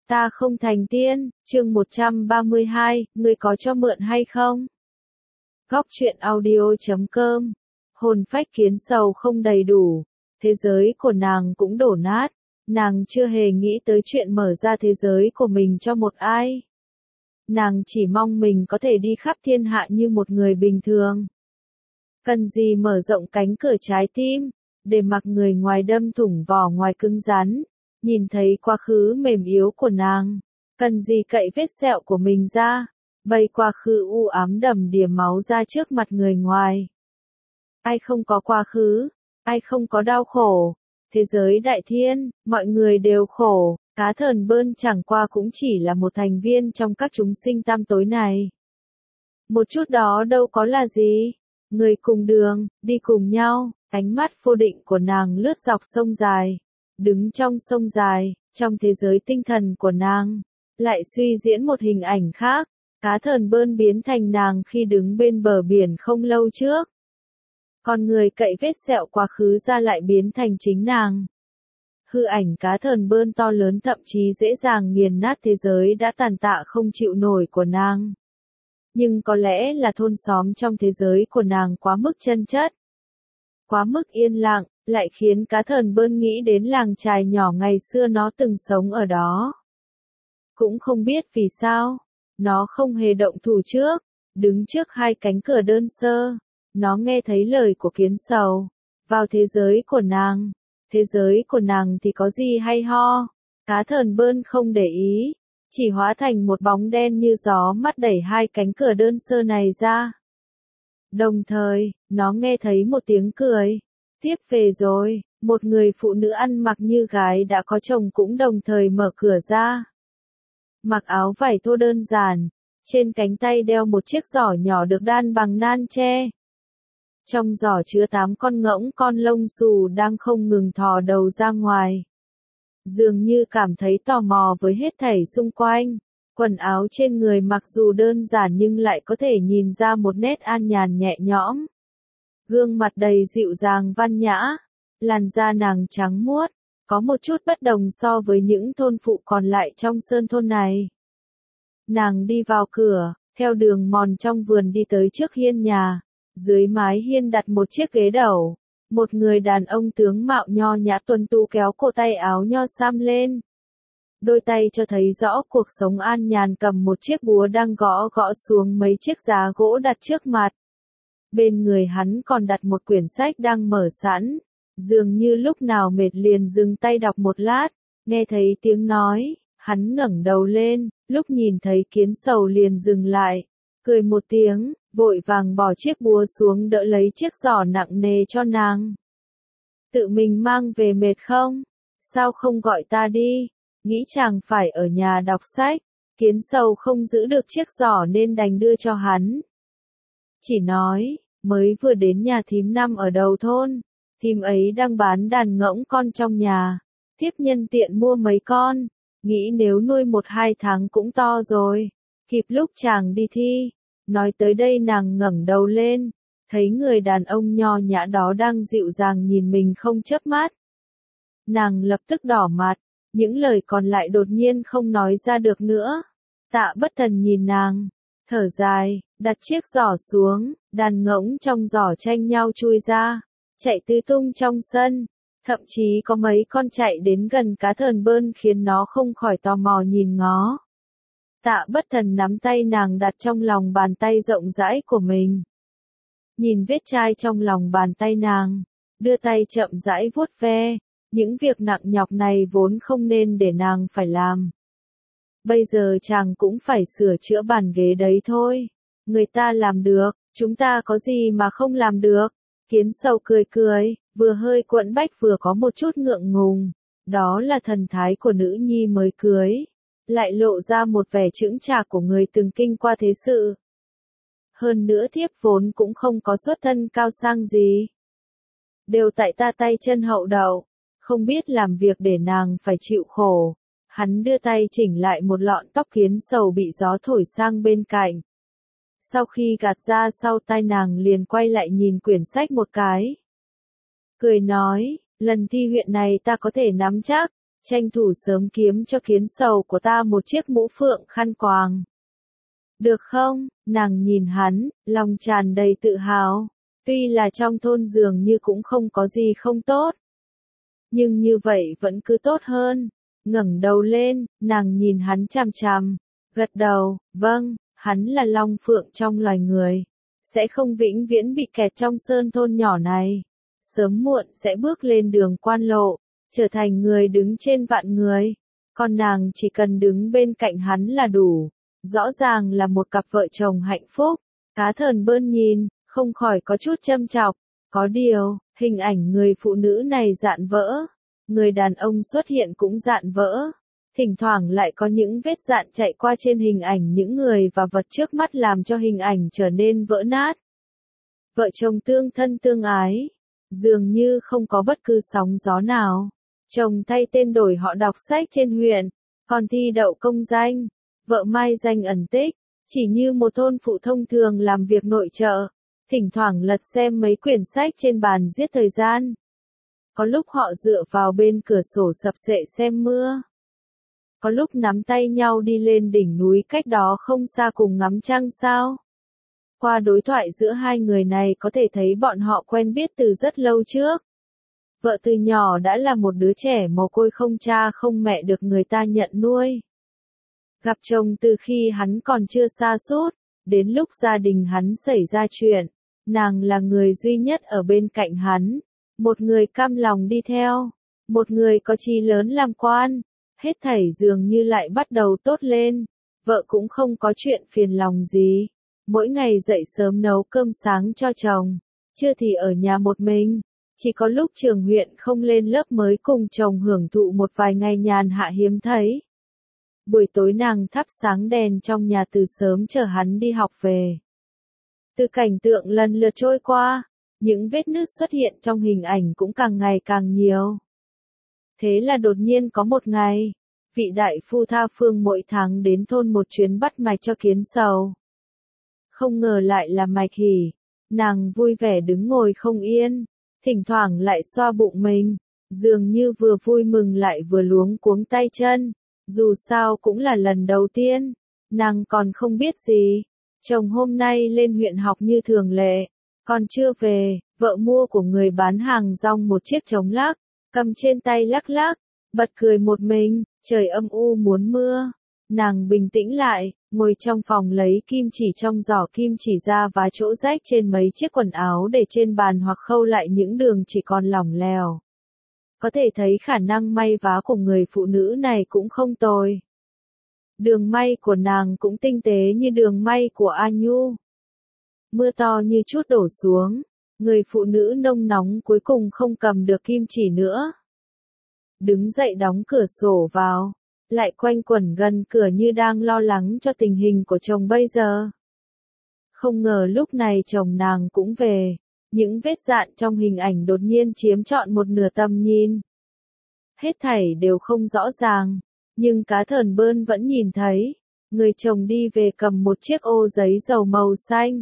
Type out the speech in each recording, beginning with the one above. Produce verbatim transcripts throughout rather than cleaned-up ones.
Ta không thành tiên, chương một trăm ba mươi hai, ngươi có cho mượn hay không? Góc truyện audio chấm com. Hồn phách kiến sầu không đầy đủ, thế giới của nàng cũng đổ nát, nàng chưa hề nghĩ tới chuyện mở ra thế giới của mình cho một ai. Nàng chỉ mong mình có thể đi khắp thiên hạ như một người bình thường. Cần gì mở rộng cánh cửa trái tim, để mặc người ngoài đâm thủng vỏ ngoài cứng rắn, nhìn thấy quá khứ mềm yếu của nàng. Cần gì cậy vết sẹo của mình ra, bày quá khứ u ám đầm đìa máu ra trước mặt người ngoài. Ai không có quá khứ, ai không có đau khổ. Thế giới đại thiên, mọi người đều khổ, cá thờn bơn chẳng qua cũng chỉ là một thành viên trong các chúng sinh tam tối này. Một chút đó đâu có là gì, người cùng đường, đi cùng nhau, ánh mắt vô định của nàng lướt dọc sông dài, đứng trong sông dài, trong thế giới tinh thần của nàng, lại suy diễn một hình ảnh khác, cá thờn bơn biến thành nàng khi đứng bên bờ biển không lâu trước. Con người cậy vết sẹo quá khứ ra lại biến thành chính nàng. Hư ảnh cá thờn bơn to lớn thậm chí dễ dàng nghiền nát thế giới đã tàn tạ không chịu nổi của nàng. Nhưng có lẽ là thôn xóm trong thế giới của nàng quá mức chân chất, quá mức yên lặng, lại khiến cá thờn bơn nghĩ đến làng chài nhỏ ngày xưa nó từng sống ở đó. Cũng không biết vì sao, nó không hề động thủ trước, đứng trước hai cánh cửa đơn sơ. Nó nghe thấy lời của kiến sầu, vào thế giới của nàng, thế giới của nàng thì có gì hay ho, cá thờn bơn không để ý, chỉ hóa thành một bóng đen như gió mắt đẩy hai cánh cửa đơn sơ này ra. Đồng thời, nó nghe thấy một tiếng cười, tiếp về rồi, một người phụ nữ ăn mặc như gái đã có chồng cũng đồng thời mở cửa ra. Mặc áo vải thô đơn giản, trên cánh tay đeo một chiếc giỏ nhỏ được đan bằng nan tre. Trong giỏ chứa tám con ngỗng con lông xù đang không ngừng thò đầu ra ngoài. Dường như cảm thấy tò mò với hết thảy xung quanh, quần áo trên người mặc dù đơn giản nhưng lại có thể nhìn ra một nét an nhàn nhẹ nhõm. Gương mặt đầy dịu dàng văn nhã, làn da nàng trắng muốt, có một chút bất đồng so với những thôn phụ còn lại trong sơn thôn này. Nàng đi vào cửa, theo đường mòn trong vườn đi tới trước hiên nhà. Dưới mái hiên đặt một chiếc ghế đầu, một người đàn ông tướng mạo nho nhã tuấn tú kéo cổ tay áo nho sam lên. Đôi tay cho thấy rõ cuộc sống an nhàn cầm một chiếc búa đang gõ gõ xuống mấy chiếc giá gỗ đặt trước mặt. Bên người hắn còn đặt một quyển sách đang mở sẵn, dường như lúc nào mệt liền dừng tay đọc một lát, nghe thấy tiếng nói, hắn ngẩng đầu lên, lúc nhìn thấy kiến sầu liền dừng lại, cười một tiếng. Vội vàng bỏ chiếc búa xuống đỡ lấy chiếc giỏ nặng nề cho nàng. Tự mình mang về mệt không? Sao không gọi ta đi? Nghĩ chàng phải ở nhà đọc sách. Kiến sầu không giữ được chiếc giỏ nên đành đưa cho hắn. Chỉ nói, mới vừa đến nhà thím năm ở đầu thôn. Thím ấy đang bán đàn ngỗng con trong nhà. Tiếp nhân tiện mua mấy con. Nghĩ nếu nuôi một hai tháng cũng to rồi. Kịp lúc chàng đi thi. Nói tới đây nàng ngẩng đầu lên, thấy người đàn ông nho nhã đó đang dịu dàng nhìn mình không chớp mắt. Nàng lập tức đỏ mặt, những lời còn lại đột nhiên không nói ra được nữa. Tạ Bất Thần nhìn nàng, thở dài, đặt chiếc giỏ xuống, đàn ngỗng trong giỏ tranh nhau chui ra, chạy tứ tung trong sân, thậm chí có mấy con chạy đến gần cá thờn bơn khiến nó không khỏi tò mò nhìn ngó. Tạ Bất Thần nắm tay nàng đặt trong lòng bàn tay rộng rãi của mình. Nhìn vết chai trong lòng bàn tay nàng, đưa tay chậm rãi vuốt ve, những việc nặng nhọc này vốn không nên để nàng phải làm. Bây giờ chàng cũng phải sửa chữa bàn ghế đấy thôi. Người ta làm được, chúng ta có gì mà không làm được. Kiến sầu cười cười, vừa hơi quẫn bách vừa có một chút ngượng ngùng. Đó là thần thái của nữ nhi mới cưới. Lại lộ ra một vẻ chững chạc của người từng kinh qua thế sự. Hơn nữa thiếp vốn cũng không có xuất thân cao sang gì. Đều tại ta tay chân hậu đậu, không biết làm việc để nàng phải chịu khổ. Hắn đưa tay chỉnh lại một lọn tóc kiến sầu bị gió thổi sang bên cạnh. Sau khi gạt ra sau tai nàng liền quay lại nhìn quyển sách một cái. Cười nói, lần thi huyện này ta có thể nắm chắc. tranh thủ sớm kiếm cho kiến sầu của ta một chiếc mũ phượng khăn quàng. Được không? Nàng nhìn hắn, lòng tràn đầy tự hào. Tuy là trong thôn dường như cũng không có gì không tốt. Nhưng như vậy vẫn cứ tốt hơn. Ngẩng đầu lên, nàng nhìn hắn chằm chằm. Gật đầu, vâng, hắn là long phượng trong loài người. Sẽ không vĩnh viễn bị kẹt trong sơn thôn nhỏ này. Sớm muộn sẽ bước lên đường quan lộ, trở thành người đứng trên vạn người. Còn nàng chỉ cần đứng bên cạnh hắn là đủ. Rõ ràng là một cặp vợ chồng hạnh phúc. Cá Thần Bơn nhìn, không khỏi có chút châm chọc. Có điều, hình ảnh người phụ nữ này dạn vỡ. Người đàn ông xuất hiện cũng dạn vỡ. Thỉnh thoảng lại có những vết dạn chạy qua trên hình ảnh những người và vật trước mắt làm cho hình ảnh trở nên vỡ nát. Vợ chồng tương thân tương ái. Dường như không có bất cứ sóng gió nào. Chồng thay tên đổi họ đọc sách trên huyện. Còn thi đậu công danh. Vợ mai danh ẩn tích. Chỉ như một thôn phụ thông thường làm việc nội trợ. Thỉnh thoảng lật xem mấy quyển sách trên bàn giết thời gian. Có lúc họ dựa vào bên cửa sổ sập sệ xem mưa. Có lúc nắm tay nhau đi lên đỉnh núi cách đó không xa cùng ngắm trăng sao. Qua đối thoại giữa hai người này có thể thấy bọn họ quen biết từ rất lâu trước. Vợ từ nhỏ đã là một đứa trẻ mồ côi không cha không mẹ được người ta nhận nuôi. Gặp chồng từ khi hắn còn chưa sa sút, đến lúc gia đình hắn xảy ra chuyện, nàng là người duy nhất ở bên cạnh hắn, một người cam lòng đi theo, một người có chí lớn làm quan, hết thảy dường như lại bắt đầu tốt lên, vợ cũng không có chuyện phiền lòng gì, mỗi ngày dậy sớm nấu cơm sáng cho chồng, trưa thì ở nhà một mình, chỉ có lúc trường huyện không lên lớp mới cùng chồng hưởng thụ một vài ngày nhàn hạ hiếm thấy. Buổi tối nàng thắp sáng đèn trong nhà từ sớm chờ hắn đi học về. Từ cảnh tượng lần lượt trôi qua, những vết nứt xuất hiện trong hình ảnh cũng càng ngày càng nhiều. Thế là đột nhiên có một ngày, vị đại phu tha phương mỗi tháng đến thôn một chuyến bắt mạch cho kiến sầu. Không ngờ lại là mạch hỉ, nàng vui vẻ đứng ngồi không yên, thỉnh thoảng lại xoa bụng mình, dường như vừa vui mừng lại vừa luống cuống tay chân. Dù sao cũng là lần đầu tiên, nàng còn không biết gì. Chồng hôm nay lên huyện học như thường lệ, còn chưa về, vợ mua của người bán hàng rong một chiếc trống lắc, cầm trên tay lắc lắc, bật cười một mình, trời âm u muốn mưa. Nàng bình tĩnh lại, ngồi trong phòng lấy kim chỉ trong giỏ kim chỉ ra và chỗ rách trên mấy chiếc quần áo để trên bàn hoặc khâu lại những đường chỉ còn lỏng lẻo. Có thể thấy khả năng may vá của người phụ nữ này cũng không tồi. Đường may của nàng cũng tinh tế như đường may của A Nhu. Mưa to như chút đổ xuống, người phụ nữ nông nóng cuối cùng không cầm được kim chỉ nữa. Đứng dậy đóng cửa sổ vào, lại quanh quẩn gần cửa như đang lo lắng cho tình hình của chồng bây giờ. Không ngờ lúc này chồng nàng cũng về. Những vết dạn trong hình ảnh đột nhiên chiếm trọn một nửa tầm nhìn. Hết thảy đều không rõ ràng, nhưng Cá Thần Bơn vẫn nhìn thấy. Người chồng đi về cầm một chiếc ô giấy dầu màu xanh.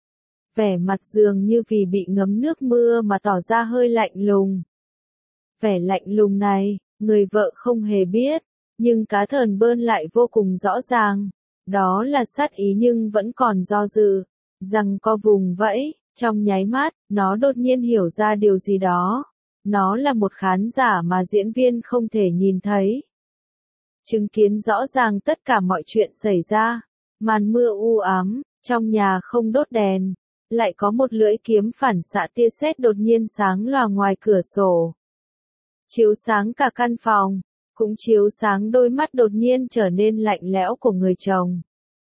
Vẻ mặt dường như vì bị ngấm nước mưa mà tỏ ra hơi lạnh lùng. Vẻ lạnh lùng này, người vợ không hề biết, nhưng Cá Thần Bơn lại vô cùng rõ ràng. Đó là sát ý nhưng vẫn còn do dự, rằng có vùng vẫy. Trong nháy mắt, nó đột nhiên hiểu ra điều gì đó. Nó là một khán giả mà diễn viên không thể nhìn thấy. Chứng kiến rõ ràng tất cả mọi chuyện xảy ra. Màn mưa u ám, trong nhà không đốt đèn. Lại có một lưỡi kiếm phản xạ tia sét đột nhiên sáng lòa ngoài cửa sổ. Chiếu sáng cả căn phòng, cũng chiếu sáng đôi mắt đột nhiên trở nên lạnh lẽo của người chồng.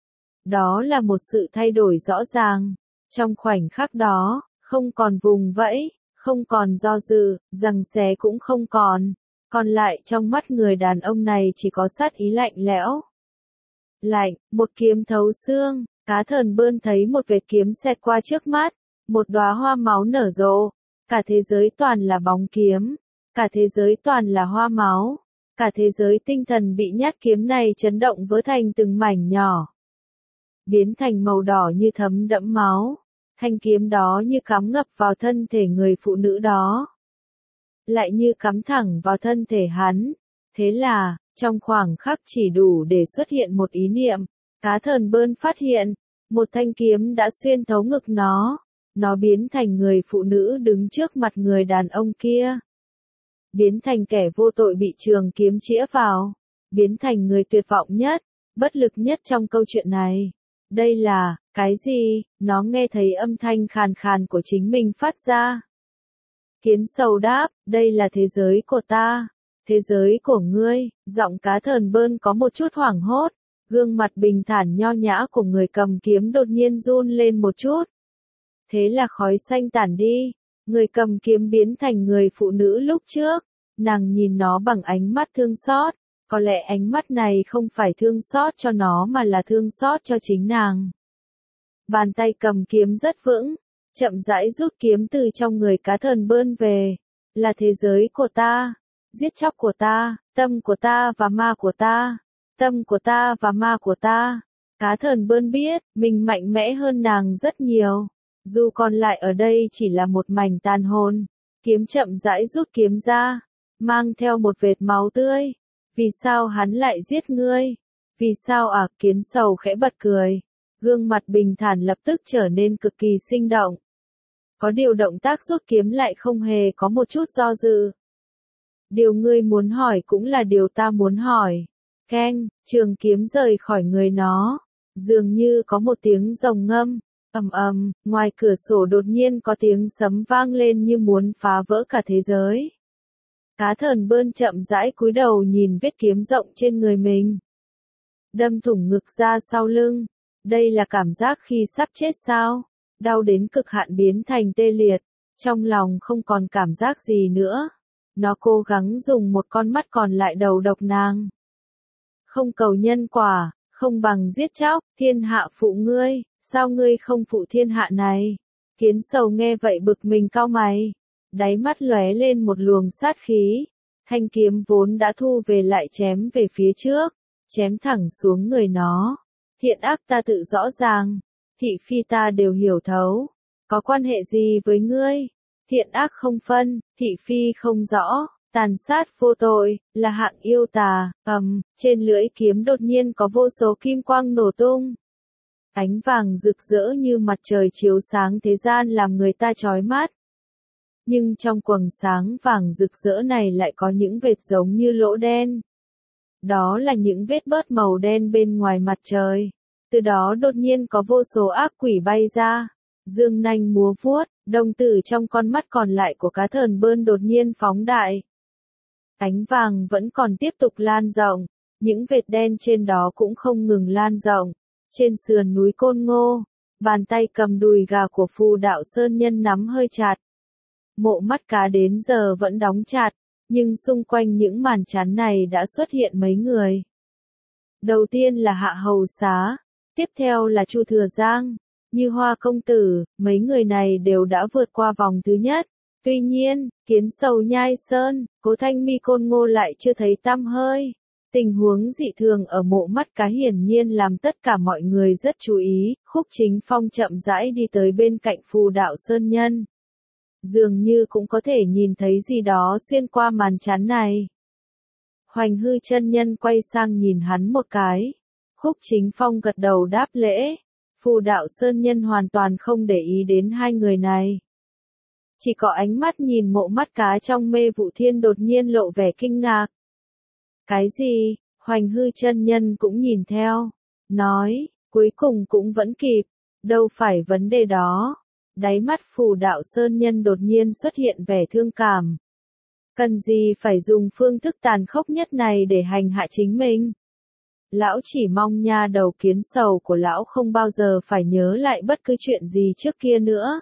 Đó là một sự thay đổi rõ ràng. Trong khoảnh khắc đó, không còn vùng vẫy, không còn do dự, giằng xé cũng không còn. Còn lại trong mắt người đàn ông này chỉ có sát ý lạnh lẽo. Lạnh, một kiếm thấu xương, Cá Thần Bơn thấy một vệt kiếm xẹt qua trước mắt, một đóa hoa máu nở rộ. Cả thế giới toàn là bóng kiếm, cả thế giới toàn là hoa máu, cả thế giới tinh thần bị nhát kiếm này chấn động vỡ thành từng mảnh nhỏ. Biến thành màu đỏ như thấm đẫm máu, thanh kiếm đó như cắm ngập vào thân thể người phụ nữ đó. Lại như cắm thẳng vào thân thể hắn, Thế là, trong khoảng khắc chỉ đủ để xuất hiện một ý niệm, cá thần bơn phát hiện, một thanh kiếm đã xuyên thấu ngực nó, nó biến thành người phụ nữ đứng trước mặt người đàn ông kia. Biến thành kẻ vô tội bị trường kiếm chĩa vào, biến thành người tuyệt vọng nhất, bất lực nhất trong câu chuyện này. Đây là, cái gì? Nó nghe thấy âm thanh khàn khàn của chính mình phát ra. Kiến sầu đáp, đây là thế giới của ta, thế giới của ngươi. Giọng cá thần bơn có một chút hoảng hốt, gương mặt bình thản nho nhã của người cầm kiếm đột nhiên run lên một chút. Thế là khói xanh tản đi, người cầm kiếm biến thành người phụ nữ lúc trước, nàng nhìn nó bằng ánh mắt thương xót, có lẽ ánh mắt này không phải thương xót cho nó mà là thương xót cho chính nàng. Bàn tay cầm kiếm rất vững, chậm rãi rút kiếm từ trong người cá thần bơn về, là thế giới của ta, giết chóc của ta, tâm của ta và ma của ta, tâm của ta và ma của ta. Cá thần bơn biết, mình mạnh mẽ hơn nàng rất nhiều. Dù còn lại ở đây chỉ là một mảnh tàn hồn, kiếm chậm rãi rút kiếm ra, mang theo một vệt máu tươi. Vì sao hắn lại giết ngươi? Vì sao à? Kiến sầu khẽ bật cười. Gương mặt bình thản lập tức trở nên cực kỳ sinh động. Có điều động tác rút kiếm lại không hề có một chút do dự. Điều ngươi muốn hỏi cũng là điều ta muốn hỏi. Keng, trường kiếm rời khỏi người nó. Dường như có một tiếng rồng ngâm. Ầm ầm, ngoài cửa sổ đột nhiên có tiếng sấm vang lên như muốn phá vỡ cả thế giới. Cá thần bơn chậm rãi cúi đầu nhìn vết kiếm rộng trên người mình. Đâm thủng ngực ra sau lưng. Đây là cảm giác khi sắp chết sao? Đau đến cực hạn biến thành tê liệt. Trong lòng không còn cảm giác gì nữa. Nó cố gắng dùng một con mắt còn lại đầu độc nàng. Không cầu nhân quả, không bằng giết chóc, thiên hạ phụ ngươi. Sao ngươi không phụ thiên hạ này? Kiến sầu nghe vậy bực mình cau mày. Đáy mắt lóe lên một luồng sát khí. Thanh kiếm vốn đã thu về lại chém về phía trước. Chém thẳng xuống người nó. Thiện ác ta tự rõ ràng. Thị phi ta đều hiểu thấu. Có quan hệ gì với ngươi? Thiện ác không phân, thị phi không rõ. Tàn sát vô tội, là hạng yêu tà. Ầm, trên lưỡi kiếm đột nhiên có vô số kim quang nổ tung. Ánh vàng rực rỡ như mặt trời chiếu sáng thế gian làm người ta chói mắt. Nhưng trong quầng sáng vàng rực rỡ này lại có những vệt giống như lỗ đen. Đó là những vết bớt màu đen bên ngoài mặt trời. Từ đó đột nhiên có vô số ác quỷ bay ra. Dương nanh múa vuốt, đồng tử trong con mắt còn lại của cá thần bơn đột nhiên phóng đại. Ánh vàng vẫn còn tiếp tục lan rộng. Những vệt đen trên đó cũng không ngừng lan rộng. Trên sườn núi Côn Ngô, bàn tay cầm đùi gà của Phù Đạo Sơn Nhân nắm hơi chặt. Mộ mắt cá đến giờ vẫn đóng chặt, nhưng xung quanh những màn chắn này đã xuất hiện mấy người. Đầu tiên là Hạ Hầu Xá, tiếp theo là Chu Thừa Giang, Như Hoa Công Tử, mấy người này đều đã vượt qua vòng thứ nhất. Tuy nhiên, Kiến Sầu Nhai Sơn, Cố Thanh Mi Côn Ngô lại chưa thấy tăm hơi. Tình huống dị thường ở mộ mắt cá hiển nhiên làm tất cả mọi người rất chú ý. Khúc Chính Phong chậm rãi đi tới bên cạnh Phù Đạo Sơn Nhân. Dường như cũng có thể nhìn thấy gì đó xuyên qua màn chắn này. Hoành Hư chân nhân quay sang nhìn hắn một cái. Khúc Chính Phong gật đầu đáp lễ. Phù Đạo Sơn Nhân hoàn toàn không để ý đến hai người này. Chỉ có ánh mắt nhìn mộ mắt cá trong Mê Vụ Thiên đột nhiên lộ vẻ kinh ngạc. Cái gì? Hoành Hư chân nhân cũng nhìn theo. Nói, cuối cùng cũng vẫn kịp. Đâu phải vấn đề đó. Đáy mắt Phù Đạo Sơn Nhân đột nhiên xuất hiện vẻ thương cảm. Cần gì phải dùng phương thức tàn khốc nhất này để hành hạ chính mình? Lão chỉ mong nha đầu Kiến Sầu của lão không bao giờ phải nhớ lại bất cứ chuyện gì trước kia nữa.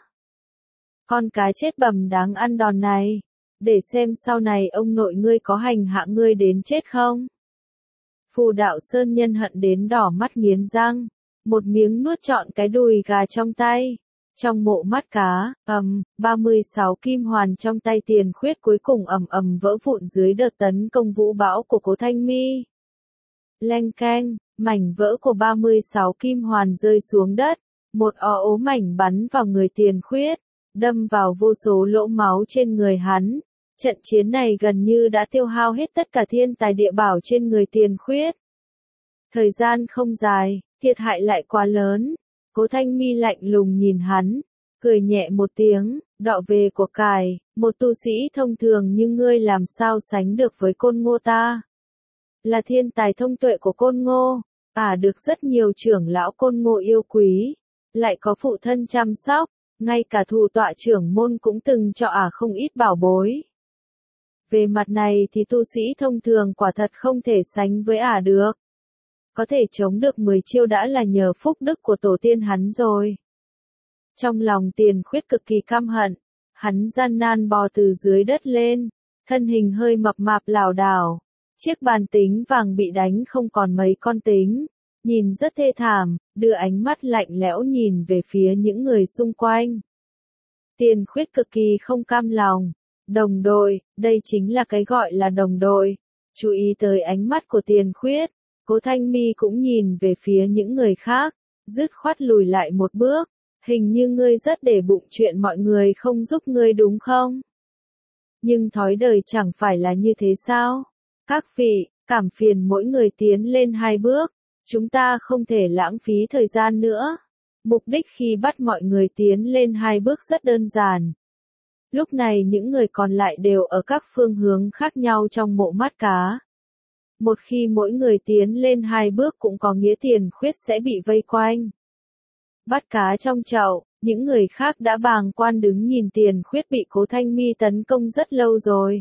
Con cá chết bầm đáng ăn đòn này. Để xem sau này ông nội ngươi có hành hạ ngươi đến chết không? Phù Đạo Sơn Nhân hận đến đỏ mắt nghiến răng. Một miếng nuốt trọn cái đùi gà trong tay. Trong mộ mắt cá, ầm, ba mươi sáu kim hoàn trong tay Tiền Khuyết cuối cùng ầm ầm vỡ vụn dưới đợt tấn công vũ bão của Cố Thanh Mi. Leng keng, mảnh vỡ của ba mươi sáu kim hoàn rơi xuống đất. Một o ố mảnh bắn vào người Tiền Khuyết, đâm vào vô số lỗ máu trên người hắn. Trận chiến này gần như đã tiêu hao hết tất cả thiên tài địa bảo trên người Tiền Khuyết. Thời gian không dài, thiệt hại lại quá lớn. Cố Thanh Mi lạnh lùng nhìn hắn, cười nhẹ một tiếng, đọ về của cải, một tu sĩ thông thường như ngươi làm sao sánh được với Côn Ngô ta. Là thiên tài thông tuệ của Côn Ngô, ả được rất nhiều trưởng lão Côn Ngô yêu quý, lại có phụ thân chăm sóc, ngay cả thủ tọa trưởng môn cũng từng cho ả không ít bảo bối. Về mặt này thì tu sĩ thông thường quả thật không thể sánh với ả được. Có thể chống được mười chiêu đã là nhờ phúc đức của tổ tiên hắn rồi. Trong lòng Tiền Khuyết cực kỳ căm hận, hắn gian nan bò từ dưới đất lên, thân hình hơi mập mạp lảo đảo, chiếc bàn tính vàng bị đánh không còn mấy con tính, nhìn rất thê thảm, đưa ánh mắt lạnh lẽo nhìn về phía những người xung quanh. Tiền Khuyết cực kỳ không cam lòng, đồng đội, đây chính là cái gọi là đồng đội. Chú ý tới ánh mắt của Tiền Khuyết, Cố Thanh Mi cũng nhìn về phía những người khác, dứt khoát lùi lại một bước, hình như ngươi rất để bụng chuyện mọi người không giúp ngươi đúng không? Nhưng thói đời chẳng phải là như thế sao? Các vị, cảm phiền mỗi người tiến lên hai bước, chúng ta không thể lãng phí thời gian nữa. Mục đích khi bắt mọi người tiến lên hai bước rất đơn giản. Lúc này những người còn lại đều ở các phương hướng khác nhau trong mộ mắt cá. Một khi mỗi người tiến lên hai bước cũng có nghĩa Tiền Khuyết sẽ bị vây quanh. Bắt cá trong chậu, những người khác đã bàng quan đứng nhìn Tiền Khuyết bị Cố Thanh Mi tấn công rất lâu rồi.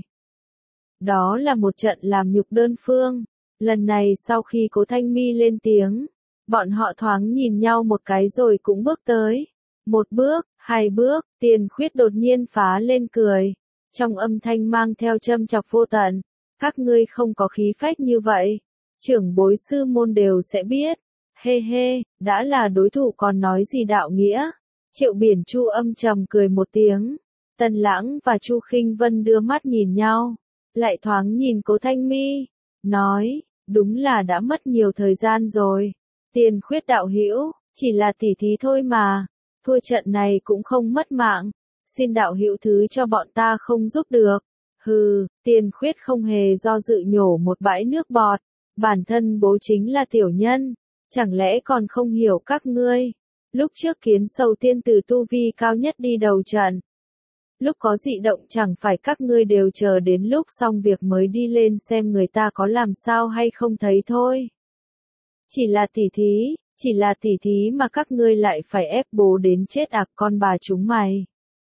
Đó là một trận làm nhục đơn phương. Lần này sau khi Cố Thanh Mi lên tiếng, bọn họ thoáng nhìn nhau một cái rồi cũng bước tới. Một bước, hai bước, Tiền Khuyết đột nhiên phá lên cười. Trong âm thanh mang theo châm chọc vô tận. Các ngươi không có khí phách như vậy. Trưởng bối sư môn đều sẽ biết. Hê hê, đã là đối thủ còn nói gì đạo nghĩa. Triệu Biển Chu âm trầm cười một tiếng. Tần Lãng và Chu Khinh Vân đưa mắt nhìn nhau. Lại thoáng nhìn Cố Thanh Mi. Nói, đúng là đã mất nhiều thời gian rồi. Tiền Khuyết đạo hữu, chỉ là tỉ thí thôi mà. Thua trận này cũng không mất mạng. Xin đạo hữu thứ cho bọn ta không giúp được. Hừ, Tiền Khuyết không hề do dự nhổ một bãi nước bọt. Bản thân bố chính là tiểu nhân. Chẳng lẽ còn không hiểu các ngươi? Lúc trước Kiến Sầu tiên tử tu vi cao nhất đi đầu trận. Lúc có dị động chẳng phải các ngươi đều chờ đến lúc xong việc mới đi lên xem người ta có làm sao hay không thấy thôi. Chỉ là tỉ thí, chỉ là tỉ thí mà các ngươi lại phải ép bố đến chết ạc con bà chúng mày.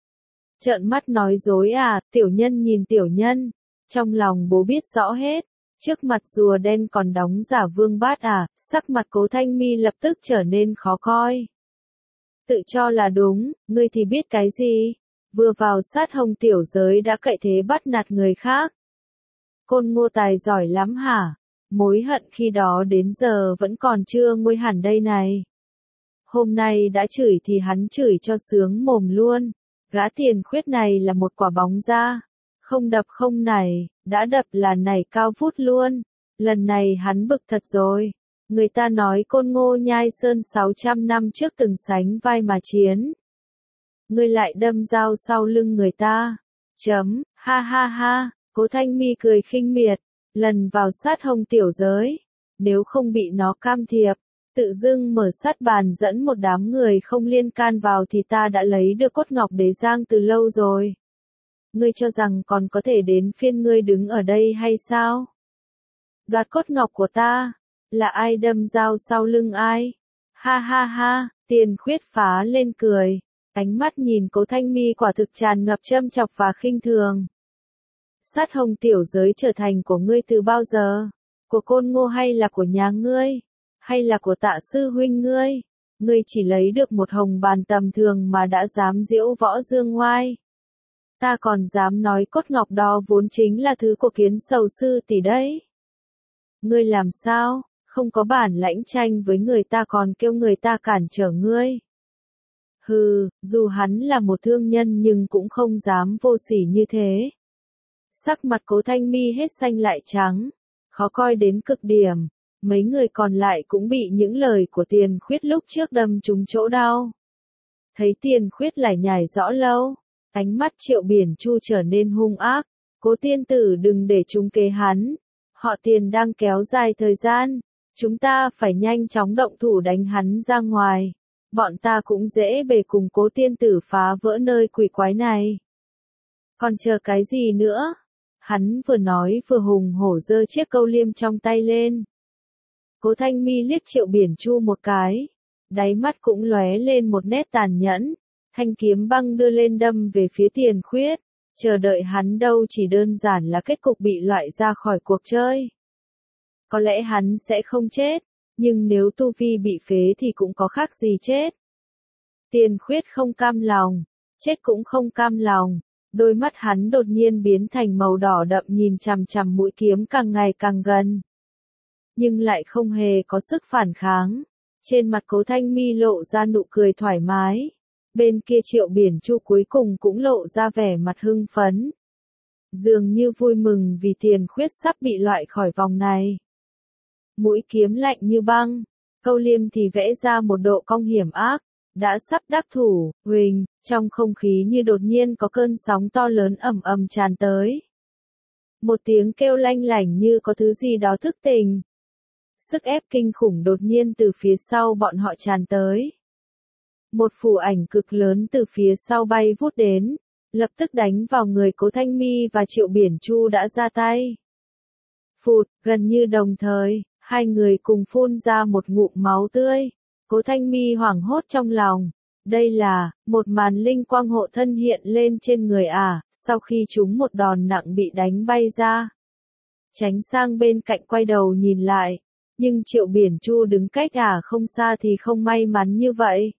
Trợn mắt nói dối à, tiểu nhân nhìn tiểu nhân, trong lòng bố biết rõ hết, trước mặt rùa đen còn đóng giả vương bát à, sắc mặt Cố Thanh Mi lập tức trở nên khó coi. Tự cho là đúng, ngươi thì biết cái gì? Vừa vào sát hồng tiểu giới đã cậy thế bắt nạt người khác. Côn Ngô tài giỏi lắm hả? Mối hận khi đó đến giờ vẫn còn chưa nguôi hẳn đây này. Hôm nay đã chửi thì hắn chửi cho sướng mồm luôn. Gã Tiền Khuyết này là một quả bóng da. Không đập không nảy, đã đập là nảy cao vút luôn. Lần này hắn bực thật rồi. Người ta nói Côn Ngô Nhai Sơn sáu trăm năm trước từng sánh vai mà chiến. Ngươi lại đâm dao sau lưng người ta. Chấm, ha ha ha, Cố Thanh Mi cười khinh miệt. Lần vào sát hồng tiểu giới. Nếu không bị nó cam thiệp, tự dưng mở sát bàn dẫn một đám người không liên can vào thì ta đã lấy được cốt ngọc đế giang từ lâu rồi. Ngươi cho rằng còn có thể đến phiên ngươi đứng ở đây hay sao? Đoạt cốt ngọc của ta, là ai đâm dao sau lưng ai? Ha ha ha, Tiền Khuyết phá lên cười, ánh mắt nhìn Cố Thanh Mi quả thực tràn ngập châm chọc và khinh thường. Sát hồng tiểu giới trở thành của ngươi từ bao giờ? Của Côn Ngô hay là của nhà ngươi? Hay là của Tạ sư huynh ngươi? Ngươi chỉ lấy được một hồng bàn tầm thường mà đã dám diễu võ dương ngoai. Ta còn dám nói cốt ngọc đó vốn chính là thứ của Kiến Sầu sư tỷ đấy. Ngươi làm sao, không có bản lãnh tranh với người ta còn kêu người ta cản trở ngươi. Hừ, dù hắn là một thương nhân nhưng cũng không dám vô sỉ như thế. Sắc mặt Cố Thanh Mi hết xanh lại trắng, khó coi đến cực điểm. Mấy người còn lại cũng bị những lời của Tiền Khuyết lúc trước đâm trúng chỗ đau. Thấy Tiền Khuyết lải nhải rõ lâu, ánh mắt Triệu Biển Chu trở nên hung ác, Cố tiên tử đừng để chúng kế hắn. Họ Tiền đang kéo dài thời gian. Chúng ta phải nhanh chóng động thủ đánh hắn ra ngoài. Bọn ta cũng dễ bề cùng cố tiên tử phá vỡ nơi quỷ quái này. Còn chờ cái gì nữa? Hắn vừa nói vừa hùng hổ giơ chiếc câu liêm trong tay lên. Cố Thanh Mi liếc Triệu Biển Chu một cái. Đáy mắt cũng lóe lên một nét tàn nhẫn. Thanh kiếm băng đưa lên đâm về phía Tiền Khuyết. Chờ đợi hắn đâu chỉ đơn giản là kết cục bị loại ra khỏi cuộc chơi. Có lẽ hắn sẽ không chết. Nhưng nếu tu vi bị phế thì cũng có khác gì chết. Tiền Khuyết không cam lòng. Chết cũng không cam lòng. Đôi mắt hắn đột nhiên biến thành màu đỏ đậm nhìn chằm chằm mũi kiếm càng ngày càng gần. Nhưng lại không hề có sức phản kháng. Trên mặt Cố Thanh Mi lộ ra nụ cười thoải mái. Bên kia Triệu Biển Chu cuối cùng cũng lộ ra vẻ mặt hưng phấn. Dường như vui mừng vì Tiền Khuyết sắp bị loại khỏi vòng này. Mũi kiếm lạnh như băng. Câu liêm thì vẽ ra một độ cong hiểm ác. Đã sắp đắc thủ, huỳnh, trong không khí như đột nhiên có cơn sóng to lớn ầm ầm tràn tới. Một tiếng kêu lanh lảnh như có thứ gì đó thức tỉnh. Sức ép kinh khủng đột nhiên từ phía sau bọn họ tràn tới. Một phù ảnh cực lớn từ phía sau bay vút đến, lập tức đánh vào người Cố Thanh Mi và Triệu Biển Chu đã ra tay. Phụt, gần như đồng thời, hai người cùng phun ra một ngụm máu tươi. Cố Thanh Mi hoảng hốt trong lòng. Đây là, một màn linh quang hộ thân hiện lên trên người à, sau khi chúng một đòn nặng bị đánh bay ra. Tránh sang bên cạnh quay đầu nhìn lại. Nhưng Triệu Biển Chu đứng cách à không xa thì không may mắn như vậy.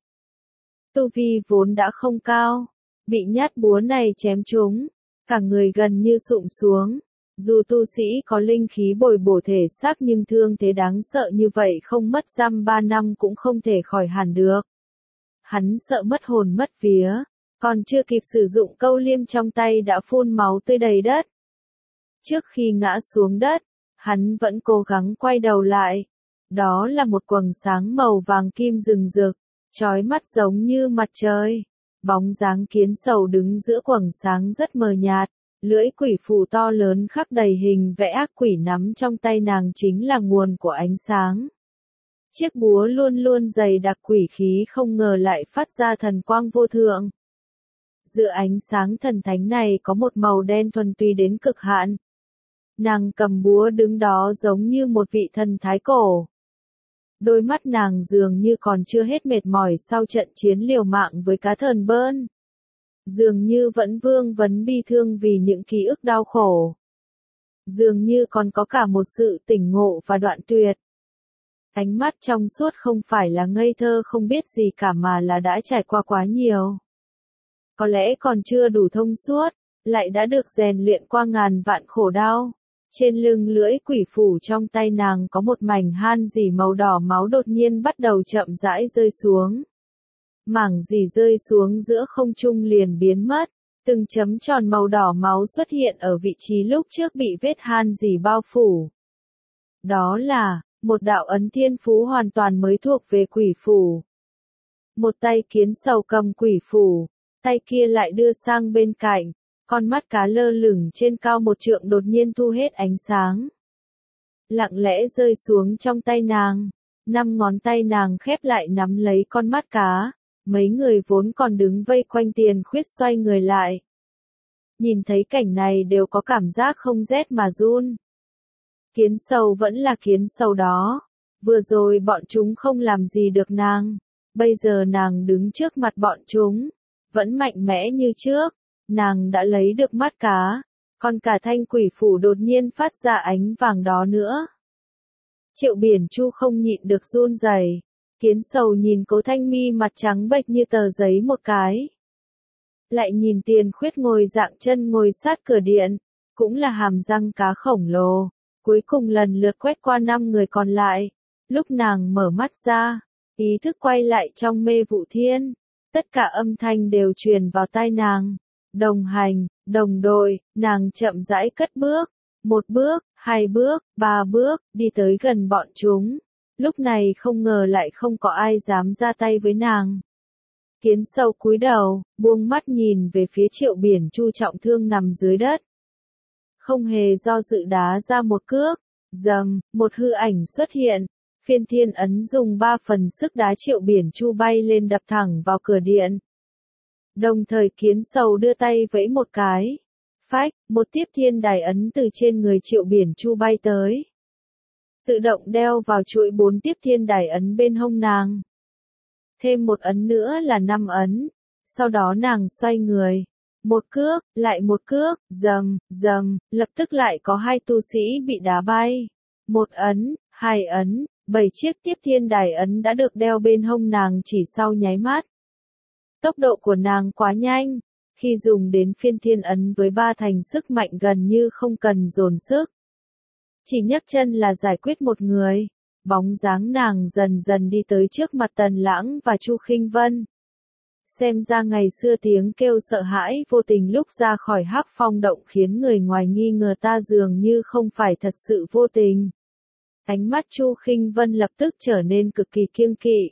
Tu vi vốn đã không cao. Bị nhát búa này chém trúng. Cả người gần như sụp xuống. Dù tu sĩ có linh khí bồi bổ thể xác nhưng thương thế đáng sợ như vậy không mất dăm ba năm cũng không thể khỏi hẳn được. Hắn sợ mất hồn mất vía, còn chưa kịp sử dụng câu liêm trong tay đã phun máu tươi đầy đất. Trước khi ngã xuống đất, hắn vẫn cố gắng quay đầu lại. Đó là một quầng sáng màu vàng kim rừng rực, chói mắt giống như mặt trời. Bóng dáng Kiến Sầu đứng giữa quầng sáng rất mờ nhạt. Lưỡi quỷ phù to lớn khắc đầy hình vẽ ác quỷ nắm trong tay nàng chính là nguồn của ánh sáng. Chiếc búa luôn luôn dày đặc quỷ khí không ngờ lại phát ra thần quang vô thượng. Giữa ánh sáng thần thánh này có một màu đen thuần túy đến cực hạn. Nàng cầm búa đứng đó giống như một vị thần thái cổ. Đôi mắt nàng dường như còn chưa hết mệt mỏi sau trận chiến liều mạng với cá thần bơn. Dường như vẫn vương vấn bi thương vì những ký ức đau khổ. Dường như còn có cả một sự tỉnh ngộ và đoạn tuyệt. Ánh mắt trong suốt không phải là ngây thơ không biết gì cả mà là đã trải qua quá nhiều. Có lẽ còn chưa đủ thông suốt, lại đã được rèn luyện qua ngàn vạn khổ đau. Trên lưng lưỡi quỷ phủ trong tay nàng có một mảnh han dỉ màu đỏ máu đột nhiên bắt đầu chậm rãi rơi xuống. Mảng dỉ rơi xuống giữa không trung liền biến mất, từng chấm tròn màu đỏ máu xuất hiện ở vị trí lúc trước bị vết han dỉ bao phủ. Đó là, một đạo ấn thiên phú hoàn toàn mới thuộc về quỷ phủ. Một tay Kiến Sầu cầm quỷ phủ, tay kia lại đưa sang bên cạnh, con mắt cá lơ lửng trên cao một trượng đột nhiên thu hết ánh sáng. Lặng lẽ rơi xuống trong tay nàng, năm ngón tay nàng khép lại nắm lấy con mắt cá. Mấy người vốn còn đứng vây quanh Tiền Khuyết xoay người lại. Nhìn thấy cảnh này đều có cảm giác không rét mà run. Kiến Sầu vẫn là Kiến Sầu đó. Vừa rồi bọn chúng không làm gì được nàng. Bây giờ nàng đứng trước mặt bọn chúng. Vẫn mạnh mẽ như trước. Nàng đã lấy được mắt cá. Còn cả thanh quỷ phủ đột nhiên phát ra ánh vàng đó nữa. Triệu Biển Chu không nhịn được run rẩy. Kiến Sầu nhìn Cố Thanh Mi mặt trắng bệch như tờ giấy một cái. Lại nhìn Tiền Khuyết ngồi dạng chân ngồi sát cửa điện, cũng là hàm răng cá khổng lồ. Cuối cùng lần lượt quét qua năm người còn lại. Lúc nàng mở mắt ra, ý thức quay lại trong mê vụ thiên. Tất cả âm thanh đều truyền vào tai nàng. Đồng hành, đồng đội, nàng chậm rãi cất bước. Một bước, hai bước, ba bước, đi tới gần bọn chúng. Lúc này không ngờ lại không có ai dám ra tay với nàng. Kiến Sầu cúi đầu, buông mắt nhìn về phía Triệu Biển Chu trọng thương nằm dưới đất. không hề do dự đá ra một cước, dầm, một hư ảnh xuất hiện, phiên thiên ấn dùng ba phần sức đá Triệu Biển Chu bay lên đập thẳng vào cửa điện. Đồng thời Kiến Sầu đưa tay vẫy một cái, phách, một tiếp thiên đài ấn từ trên người Triệu Biển Chu bay tới. Tự động đeo vào chuỗi bốn tiếp thiên đài ấn bên hông nàng. Thêm một ấn nữa là năm ấn, sau đó nàng xoay người. Một cước, lại một cước, dầm, dầm, lập tức lại có hai tu sĩ bị đá bay. Một ấn, hai ấn, bảy chiếc tiếp thiên đài ấn đã được đeo bên hông nàng chỉ sau nháy mắt. Tốc độ của nàng quá nhanh, khi dùng đến phiên thiên ấn với ba thành sức mạnh gần như không cần dồn sức. Chỉ nhấc chân là giải quyết một người, bóng dáng nàng dần dần đi tới trước mặt Tần Lãng và Chu Khinh Vân. Xem ra ngày xưa tiếng kêu sợ hãi vô tình lúc ra khỏi Hắc Phong động khiến người ngoài nghi ngờ ta dường như không phải thật sự vô tình. Ánh mắt Chu Khinh Vân lập tức trở nên cực kỳ kiêng kỵ.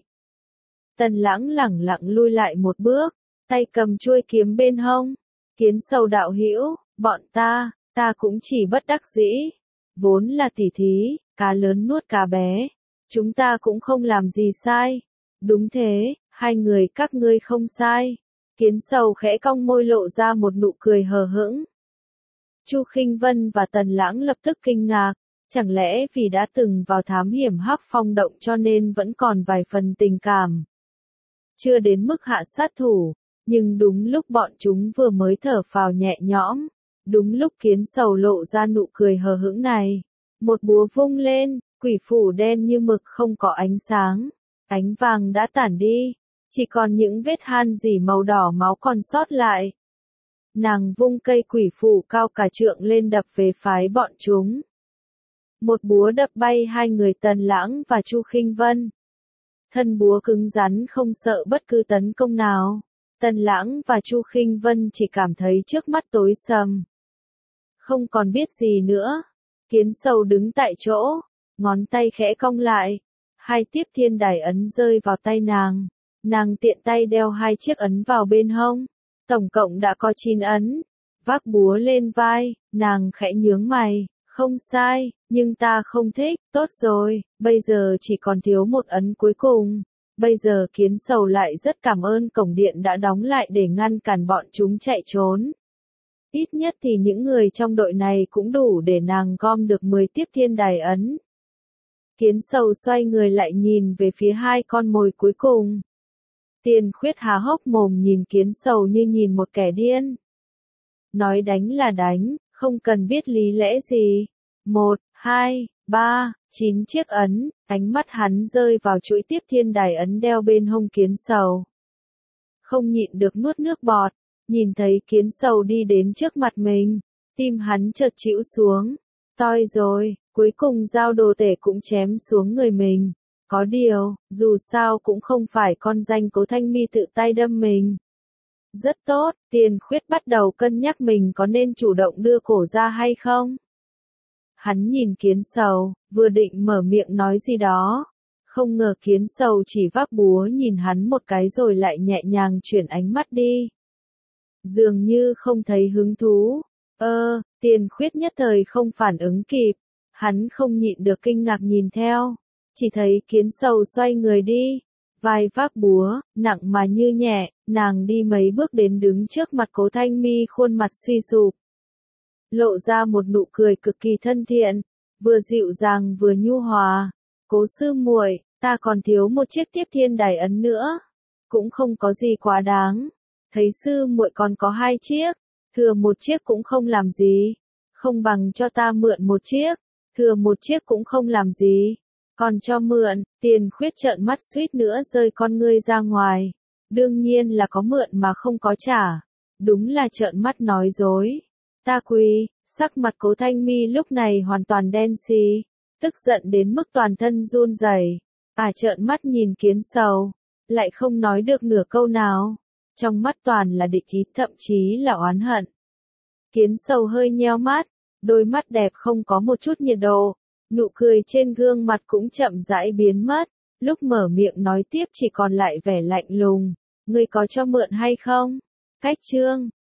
Tần Lãng lẳng lặng lui lại một bước, tay cầm chuôi kiếm bên hông. Kiến Sầu đạo hữu, bọn ta, ta cũng chỉ bất đắc dĩ. Vốn là tỉ thí, cá lớn nuốt cá bé. Chúng ta cũng không làm gì sai. Đúng thế, hai người các ngươi không sai. Kiến Sầu khẽ cong môi lộ ra một nụ cười hờ hững. Chu Khinh Vân và Tần Lãng lập tức kinh ngạc. Chẳng lẽ vì đã từng vào thám hiểm Hắc Phong động cho nên vẫn còn vài phần tình cảm. Chưa đến mức hạ sát thủ, nhưng đúng lúc bọn chúng vừa mới thở phào nhẹ nhõm, đúng lúc Kiến Sầu lộ ra nụ cười hờ hững này, một búa vung lên, quỷ phủ đen như mực không có ánh sáng, ánh vàng đã tản đi, chỉ còn những vết han rỉ màu đỏ máu còn sót lại. Nàng vung cây quỷ phủ cao cả trượng lên đập về phái bọn chúng. Một búa đập bay hai người Tần Lãng và Chu Khinh Vân. Thân búa cứng rắn không sợ bất cứ tấn công nào. Tần Lãng và Chu Khinh Vân chỉ cảm thấy trước mắt tối sầm. Không còn biết gì nữa. Kiến Sầu đứng tại chỗ, ngón tay khẽ cong lại. Hai tiếp thiên đài ấn rơi vào tay nàng. Nàng tiện tay đeo hai chiếc ấn vào bên hông. Tổng cộng đã có chín ấn. Vác búa lên vai, nàng khẽ nhướng mày. Không sai, nhưng ta không thích, tốt rồi, bây giờ chỉ còn thiếu một ấn cuối cùng. Bây giờ Kiến Sầu lại rất cảm ơn cổng điện đã đóng lại để ngăn cản bọn chúng chạy trốn. Ít nhất thì những người trong đội này cũng đủ để nàng gom được mười tiếp thiên đài ấn. Kiến Sầu xoay người lại nhìn về phía hai con mồi cuối cùng. Tiền Khuyết há hốc mồm nhìn Kiến Sầu như nhìn một kẻ điên. Nói đánh là đánh, không cần biết lý lẽ gì. Một, hai, ba, chín chiếc ấn, ánh mắt hắn rơi vào chuỗi tiếp thiên đài ấn đeo bên hông Kiến Sầu. Không nhịn được nuốt nước bọt, nhìn thấy Kiến Sầu đi đến trước mặt mình, tim hắn chợt chĩu xuống. Toi rồi, cuối cùng dao đồ tể cũng chém xuống người mình. Có điều, dù sao cũng không phải con danh Cố Thanh Mi tự tay đâm mình. Rất tốt, Tiền Khuyết bắt đầu cân nhắc mình có nên chủ động đưa cổ ra hay không. Hắn nhìn Kiến Sầu, vừa định mở miệng nói gì đó. Không ngờ Kiến Sầu chỉ vác búa nhìn hắn một cái rồi lại nhẹ nhàng chuyển ánh mắt đi. Dường như không thấy hứng thú. Ơ, Tiền Khuyết nhất thời không phản ứng kịp. Hắn không nhịn được kinh ngạc nhìn theo. Chỉ thấy Kiến Sầu xoay người đi. Vai vác búa, nặng mà như nhẹ, nàng đi mấy bước đến đứng trước mặt Cố Thanh Mi khuôn mặt suy sụp. Lộ ra một nụ cười cực kỳ thân thiện, vừa dịu dàng vừa nhu hòa. Cố sư muội, ta còn thiếu một chiếc tiếp thiên đài ấn nữa. Cũng không có gì quá đáng. Thấy sư muội còn có hai chiếc, thừa một chiếc cũng không làm gì. Không bằng cho ta mượn một chiếc, thừa một chiếc cũng không làm gì. Còn cho mượn, Tiền Khuyết trợn mắt suýt nữa rơi con ngươi ra ngoài. Đương nhiên là có mượn mà không có trả. Đúng là trợn mắt nói dối. Ta quỳ, sắc mặt Cố Thanh Mi lúc này hoàn toàn đen xì, tức giận đến mức toàn thân run rẩy. À trợn mắt nhìn Kiến Sầu, lại không nói được nửa câu nào. Trong mắt toàn là địch ý, thậm chí là oán hận. Kiến Sầu hơi nheo mắt, đôi mắt đẹp không có một chút nhiệt độ. Nụ cười trên gương mặt cũng chậm rãi biến mất, lúc mở miệng nói tiếp chỉ còn lại vẻ lạnh lùng. Ngươi có cho mượn hay không? Cách chương